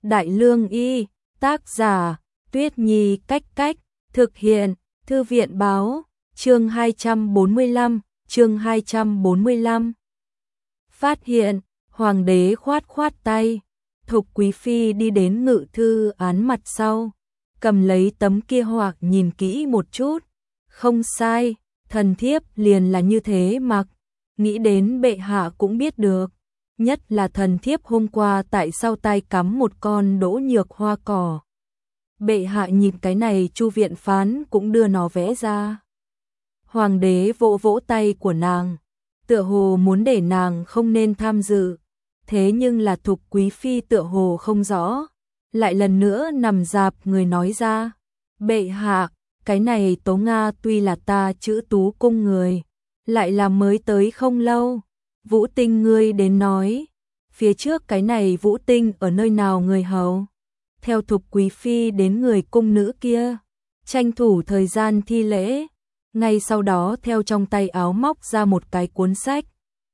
Đại Lương Y, tác giả, Tuyết Nhi Cách Cách, thực hiện, Thư viện Báo, chương 245. Phát hiện, Hoàng đế khoát khoát tay, Thục Quý Phi đi đến ngự thư án mặt sau, cầm lấy tấm kia hoặc nhìn kỹ một chút, không sai, thần thiếp liền là như thế mặc, nghĩ đến bệ hạ cũng biết được, nhất là thần thiếp hôm qua tại sau tay cắm một con đỗ nhược hoa cỏ. Bệ hạ nhìn cái này Chu viện phán cũng đưa nó vẽ ra. Hoàng đế vỗ vỗ tay của nàng, tựa hồ muốn để nàng không nên tham dự, thế nhưng là Thục Quý Phi tựa hồ không rõ, lại lần nữa nằm dạp người nói ra, bệ hạ, cái này Tố Nga tuy là ta Chữ Tú cung người, lại là mới tới không lâu, Vũ Tinh ngươi đến nói, phía trước cái này Vũ Tinh ở nơi nào người hầu, theo Thục Quý Phi đến người cung nữ kia, tranh thủ thời gian thi lễ, ngay sau đó theo trong tay áo móc ra một cái cuốn sách,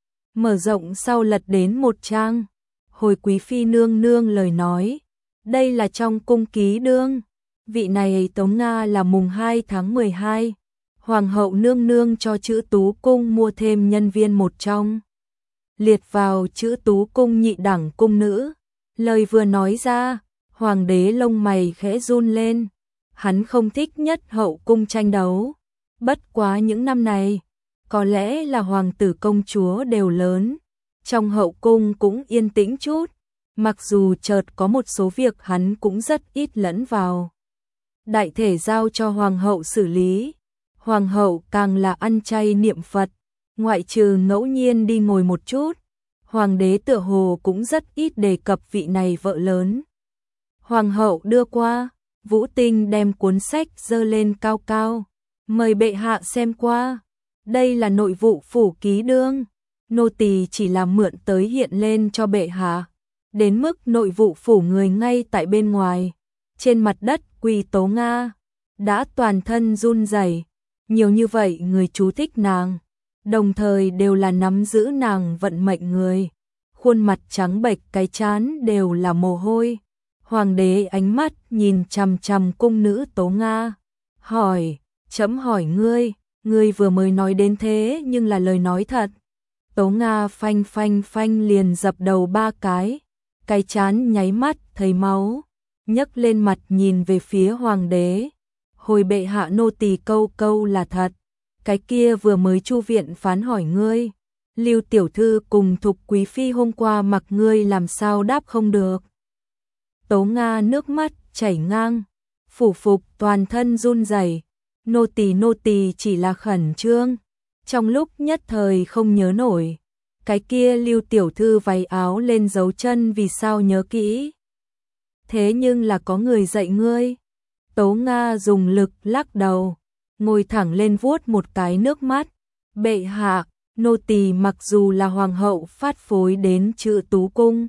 mở rộng sau lật đến một trang, hồi Quý Phi nương nương lời nói, đây là trong cung ký đương, vị này Tống Nga là mùng 2 tháng 12, Hoàng hậu nương nương cho Chữ Tú cung mua thêm nhân viên một trong, liệt vào Chữ Tú cung nhị đẳng cung nữ, lời vừa nói ra, Hoàng đế lông mày khẽ run lên, hắn không thích nhất hậu cung tranh đấu, bất quá những năm này, có lẽ là hoàng tử công chúa đều lớn, trong hậu cung cũng yên tĩnh chút, mặc dù chợt có một số việc hắn cũng rất ít lẫn vào. Đại thể giao cho hoàng hậu xử lý, hoàng hậu càng là ăn chay niệm Phật, ngoại trừ ngẫu nhiên đi ngồi một chút, hoàng đế tựa hồ cũng rất ít đề cập vị này vợ lớn. Hoàng hậu đưa qua, Vũ Tinh đem cuốn sách dơ lên cao cao, mời bệ hạ xem qua. Đây là nội vụ phủ ký đương, nô tỳ chỉ là mượn tới hiện lên cho bệ hạ. Đến mức nội vụ phủ người ngay tại bên ngoài, trên mặt đất quỳ Tố Nga, đã toàn thân run rẩy, nhiều như vậy người chú thích nàng, đồng thời đều là nắm giữ nàng vận mệnh người, khuôn mặt trắng bệch cái trán đều là mồ hôi. Hoàng đế ánh mắt nhìn chằm chằm cung nữ Tố Nga, hỏi, chấm hỏi ngươi vừa mới nói đến thế nhưng là lời nói thật. Tố Nga phanh phanh phanh liền dập đầu 3 cái trán nháy mắt thấy máu, nhấc lên mặt nhìn về phía hoàng đế, hồi bệ hạ nô tỳ câu là thật, cái kia vừa mới Chu viện phán hỏi ngươi, Lưu tiểu thư cùng Thục Quý Phi hôm qua mặc ngươi làm sao đáp không được. Tố Nga nước mắt chảy ngang, phủ phục toàn thân run rẩy, nô tỳ chỉ là khẩn trương, trong lúc nhất thời không nhớ nổi, cái kia Lưu tiểu thư váy áo lên dấu chân vì sao nhớ kỹ. Thế nhưng là có người dạy ngươi. Tố Nga dùng lực lắc đầu, ngồi thẳng lên vuốt một cái nước mắt, bệ hạ, nô tỳ mặc dù là hoàng hậu phát phối đến Chữ Tú cung,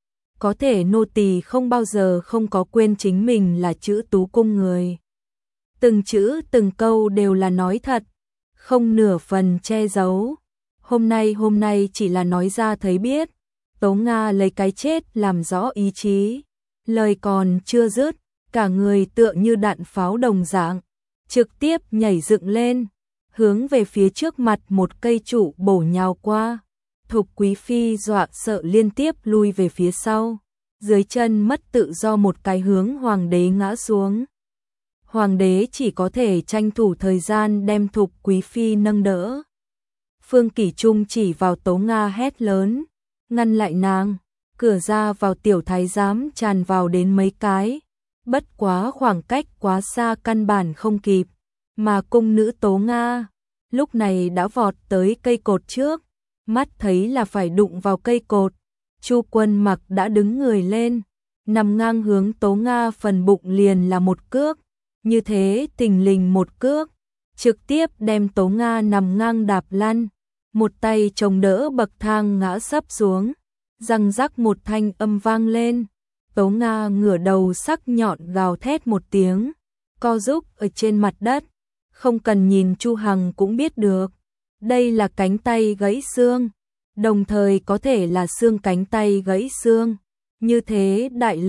có thể nô tỳ không bao giờ không có quên chính mình là Chữ Tú cung người. Từng chữ từng câu đều là nói thật, không nửa phần che giấu. Hôm nay chỉ là nói ra thấy biết. Tố Nga lấy cái chết làm rõ ý chí. Lời còn chưa dứt, cả người tựa như đạn pháo đồng dạng, trực tiếp nhảy dựng lên, hướng về phía trước mặt một cây trụ bổ nhào qua. Thục Quý Phi dọa sợ liên tiếp lui về phía sau, dưới chân mất tự do một cái hướng hoàng đế ngã xuống. Hoàng đế chỉ có thể tranh thủ thời gian đem Thục Quý Phi nâng đỡ. Phương Kỷ Trung chỉ vào Tố Nga hét lớn, ngăn lại nàng, cửa ra vào tiểu thái giám tràn vào đến mấy cái, bất quá khoảng cách quá xa căn bản không kịp, mà cung nữ Tố Nga lúc này đã vọt tới cây cột trước, mắt thấy là phải đụng vào cây cột, Chu Quân Mặc đã đứng người lên, nằm ngang hướng Tố Nga phần bụng liền là một cước, như thế thình lình một cước, trực tiếp đem Tố Nga nằm ngang đạp lăn, một tay chống đỡ bậc thang ngã sấp xuống, răng rắc một thanh âm vang lên, Tố Nga ngửa đầu sắc nhọn gào thét một tiếng, co rúm ở trên mặt đất, không cần nhìn Chu Hằng cũng biết được, đây là cánh tay gãy xương, đồng thời có thể là xương cánh tay gãy xương, như thế đại lực,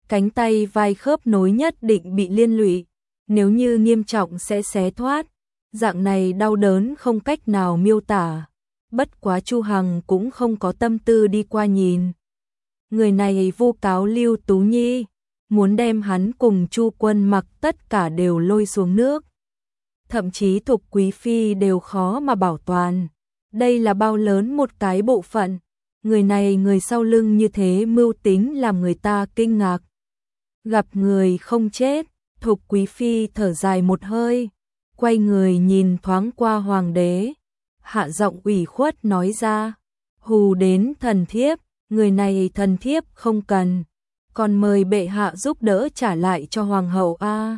cánh tay vai khớp nối nhất định bị liên lụy, nếu như nghiêm trọng sẽ xé thoát. Dạng này đau đớn không cách nào miêu tả. Bất quá Chu Hằng cũng không có tâm tư đi qua nhìn. Người này vu cáo Lưu Tú Nhi, muốn đem hắn cùng Chu Quân Mặc tất cả đều lôi xuống nước. Thậm chí Thục Quý Phi đều khó mà bảo toàn. Đây là bao lớn một cái bộ phận. Người này người sau lưng như thế mưu tính làm người ta kinh ngạc. Gặp người không chết, Thục Quý Phi thở dài một hơi, quay người nhìn thoáng qua hoàng đế, hạ giọng ủy khuất nói ra, hù đến thần thiếp, người này thần thiếp không cần, còn mời bệ hạ giúp đỡ trả lại cho hoàng hậu a.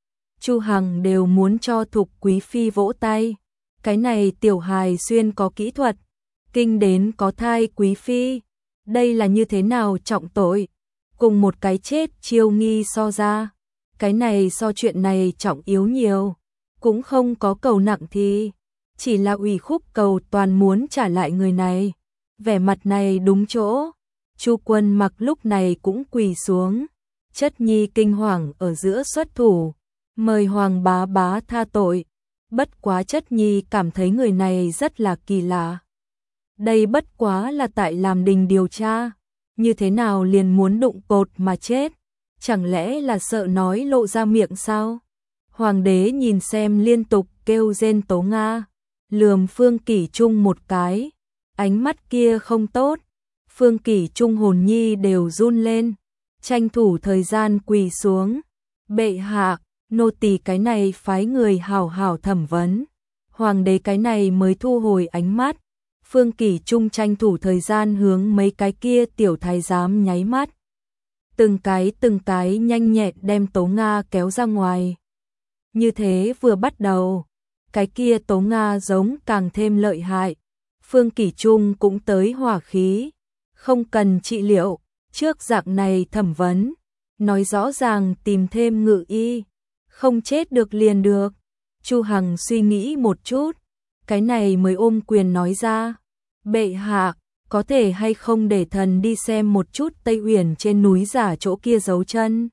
Chu Hằng đều muốn cho Thục Quý Phi vỗ tay, cái này tiểu hài xuyên có kỹ thuật, kinh đến có thai Quý Phi, đây là như thế nào trọng tội, cùng một cái chết chiêu nghi so ra, cái này so chuyện này trọng yếu nhiều, cũng không có cầu nặng thì, chỉ là ủy khúc cầu toàn muốn trả lại người này, vẻ mặt này đúng chỗ. Chu Quân Mặc lúc này cũng quỳ xuống, chất nhi kinh hoàng ở giữa xuất thủ, mời hoàng bá bá tha tội, bất quá chất nhi cảm thấy người này rất là kỳ lạ. Đây bất quá là tại làm đình điều tra, như thế nào liền muốn đụng cột mà chết, chẳng lẽ là sợ nói lộ ra miệng sao? Hoàng đế nhìn xem liên tục kêu rên Tố Nga, lườm Phương Kỷ Trung một cái, ánh mắt kia không tốt, Phương Kỷ Trung hồn nhi đều run lên, tranh thủ thời gian quỳ xuống, bệ hạ, nô tỳ cái này phái người hảo hảo thẩm vấn. Hoàng đế cái này mới thu hồi ánh mắt, Phương Kỷ Trung tranh thủ thời gian hướng mấy cái kia tiểu thái giám nháy mắt. Từng cái nhanh nhẹn đem Tố Nga kéo ra ngoài. Như thế vừa bắt đầu, cái kia Tố Nga giống càng thêm lợi hại. Phương Kỷ Trung cũng tới hỏa khí, không cần trị liệu, trước dạng này thẩm vấn, nói rõ ràng tìm thêm ngự y, không chết được liền được. Chu Hằng suy nghĩ một chút, cái này mới ôm quyền nói ra, bệ hạ, có thể hay không để thần đi xem một chút Tây Uyển trên núi giả chỗ kia giấu chân.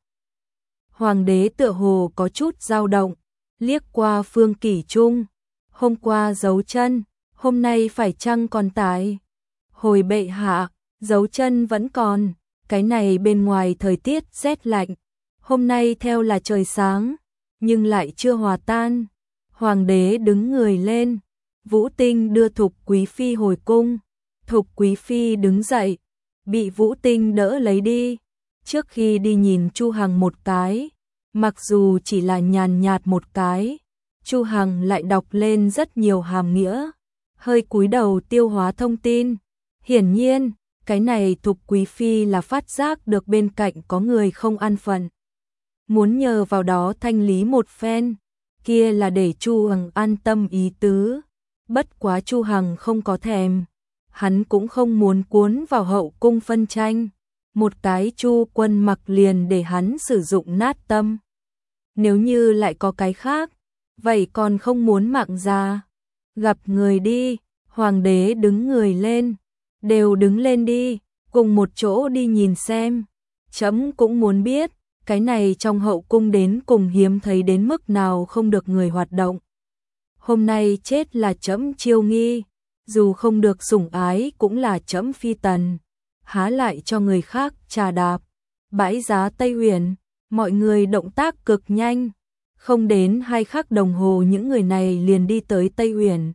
Hoàng đế tựa hồ có chút dao động, liếc qua Phương Kỷ Trung, hôm qua giấu chân, hôm nay phải chăng còn tại? Hồi bệ hạ, dấu chân vẫn còn, cái này bên ngoài thời tiết rét lạnh, hôm nay theo là trời sáng, nhưng lại chưa hòa tan. Hoàng đế đứng người lên, Vũ Tinh đưa Thục Quý Phi hồi cung, Thục Quý Phi đứng dậy, bị Vũ Tinh đỡ lấy đi, trước khi đi nhìn Chu Hằng một cái, mặc dù chỉ là nhàn nhạt một cái, Chu Hằng lại đọc lên rất nhiều hàm nghĩa, hơi cúi đầu tiêu hóa thông tin, hiển nhiên, cái này Thục Quý Phi là phát giác được bên cạnh có người không an phận, muốn nhờ vào đó thanh lý một phen, kia là để Chu Hằng an tâm ý tứ, bất quá Chu Hằng không có thèm, hắn cũng không muốn cuốn vào hậu cung phân tranh, một cái Chu Quân Mặc liền để hắn sử dụng nát tâm. Nếu như lại có cái khác, vậy còn không muốn mạng già. Gặp người đi, hoàng đế đứng người lên, đều đứng lên đi, cùng một chỗ đi nhìn xem. Chấm cũng muốn biết, cái này trong hậu cung đến cùng hiếm thấy đến mức nào không được người hoạt động. Hôm nay chết là chấm chiêu nghi, dù không được sủng ái cũng là chấm phi tần, há lại cho người khác trà đạp. Bãi giá Tây Uyển, mọi người động tác cực nhanh, không đến 2 khắc đồng hồ những người này liền đi tới Tây Uyển.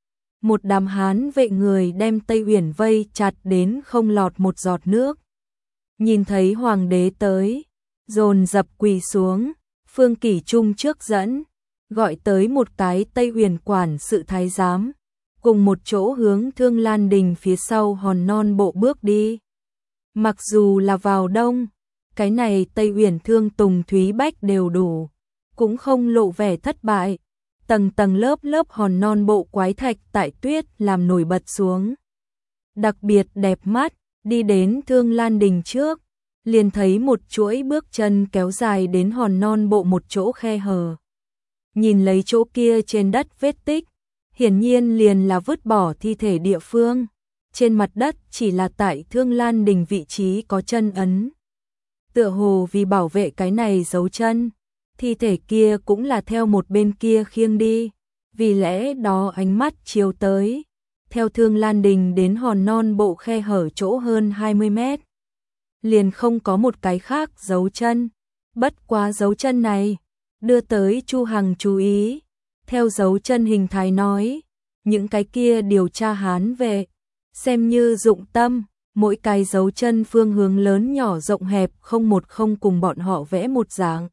Một đám hán vệ người đem Tây Uyển vây chặt đến không lọt một giọt nước. Nhìn thấy hoàng đế tới, dồn dập quỳ xuống, Phương Kỷ Trung trước dẫn, gọi tới một cái Tây Uyển quản sự thái giám, cùng một chỗ hướng Thương Lan Đình phía sau hòn non bộ bước đi. Mặc dù là vào đông, cái này Tây Uyển Thương Tùng Thúy Bách đều đủ, cũng không lộ vẻ thất bại, tầng tầng lớp lớp hòn non bộ quái thạch tại tuyết làm nổi bật xuống. Đặc biệt đẹp mắt, đi đến Thương Lan Đình trước, liền thấy một chuỗi bước chân kéo dài đến hòn non bộ một chỗ khe hở. Nhìn lấy chỗ kia trên đất vết tích, hiển nhiên liền là vứt bỏ thi thể địa phương, trên mặt đất chỉ là tại Thương Lan Đình vị trí có chân ấn. Tựa hồ vì bảo vệ cái này dấu chân, thi thể kia cũng là theo một bên kia khiêng đi, vì lẽ đó ánh mắt chiếu tới, theo Thương Lan Đình đến hòn non bộ khe hở chỗ hơn 20 mét. Liền không có một cái khác dấu chân, bất quá dấu chân này, đưa tới Chu Hằng chú ý, theo dấu chân hình thái nói, những cái kia điều tra Hán vệ, xem như dụng tâm, mỗi cái dấu chân phương hướng lớn nhỏ rộng hẹp không một không cùng bọn họ vẽ một dạng.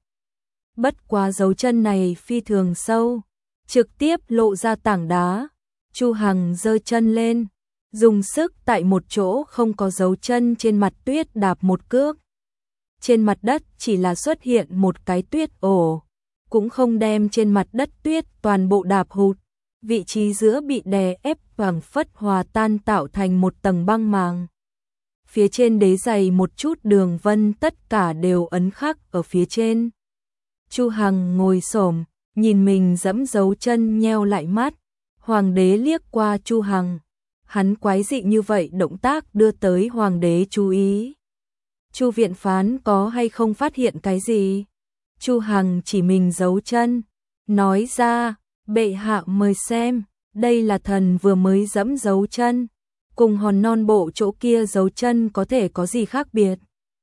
Bất quá dấu chân này phi thường sâu, trực tiếp lộ ra tảng đá, Chu Hằng giơ chân lên, dùng sức tại một chỗ không có dấu chân trên mặt tuyết đạp một cước. Trên mặt đất chỉ là xuất hiện một cái tuyết ổ, cũng không đem trên mặt đất tuyết toàn bộ đạp hụt, vị trí giữa bị đè ép phảng phất hòa tan tạo thành một tầng băng màng. Phía trên đế giày một chút đường vân tất cả đều ấn khắc ở phía trên. Chu Hằng ngồi xổm, nhìn mình dẫm dấu chân nheo lại mắt, hoàng đế liếc qua Chu Hằng. Hắn quái dị như vậy động tác đưa tới hoàng đế chú ý. Chu viện phán có hay không phát hiện cái gì? Chu Hằng chỉ mình dấu chân, nói ra, bệ hạ mời xem, đây là thần vừa mới dẫm dấu chân, cùng hòn non bộ chỗ kia dấu chân có thể có gì khác biệt.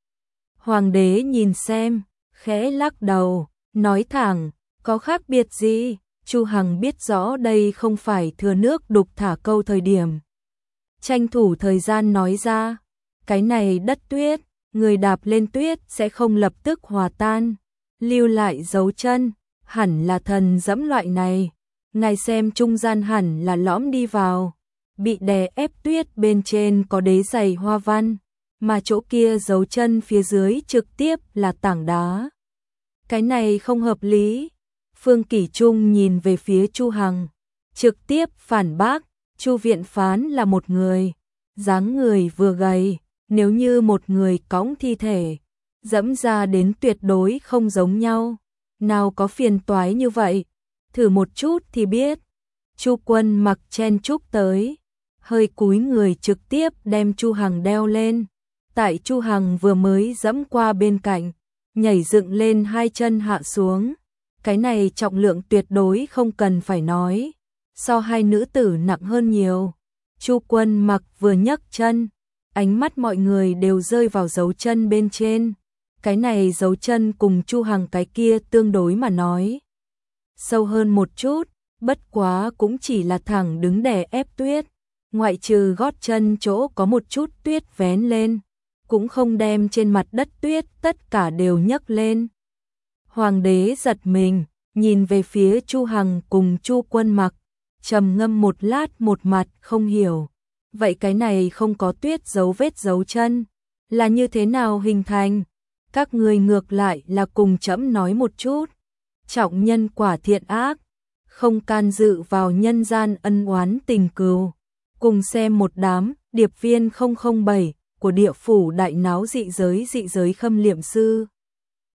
Hoàng đế nhìn xem, khẽ lắc đầu, nói thẳng, có khác biệt gì? Chu Hằng biết rõ đây không phải thừa nước đục thả câu thời điểm. Tranh thủ thời gian nói ra, cái này đất tuyết, người đạp lên tuyết sẽ không lập tức hòa tan, lưu lại dấu chân, hẳn là thần dẫm loại này, ngài xem trung gian hẳn là lõm đi vào, bị đè ép tuyết bên trên có đế giày hoa văn, mà chỗ kia dấu chân phía dưới trực tiếp là tảng đá. Cái này không hợp lý. Phương Kỷ Trung nhìn về phía Chu Hằng, trực tiếp phản bác, Chu viện phán là một người, dáng người vừa gầy, nếu như một người cõng thi thể, dẫm ra đến tuyệt đối không giống nhau, nào có phiền toái như vậy, thử một chút thì biết. Chu Quân mặc chen chúc tới, hơi cúi người trực tiếp đem Chu Hằng đeo lên, tại Chu Hằng vừa mới dẫm qua bên cạnh, nhảy dựng lên hai chân hạ xuống. Cái này trọng lượng tuyệt đối không cần phải nói, so hai nữ tử nặng hơn nhiều. Chu Quân mặc vừa nhấc chân, ánh mắt mọi người đều rơi vào dấu chân bên trên. Cái này dấu chân cùng Chu Hằng cái kia tương đối mà nói sâu hơn một chút, bất quá cũng chỉ là thẳng đứng đè ép tuyết, ngoại trừ gót chân chỗ có một chút tuyết vén lên, cũng không đem trên mặt đất tuyết tất cả đều nhấc lên. Hoàng đế giật mình, nhìn về phía Chu Hằng cùng Chu Quân mặc, trầm ngâm một lát một mặt không hiểu. Vậy cái này không có tuyết dấu vết dấu chân, là như thế nào hình thành? Các người ngược lại là cùng trẫm nói một chút. Trọng nhân quả thiện ác, không can dự vào nhân gian ân oán tình cừu. Cùng xem một đám điệp viên 007 của địa phủ đại náo dị giới khâm liệm sư.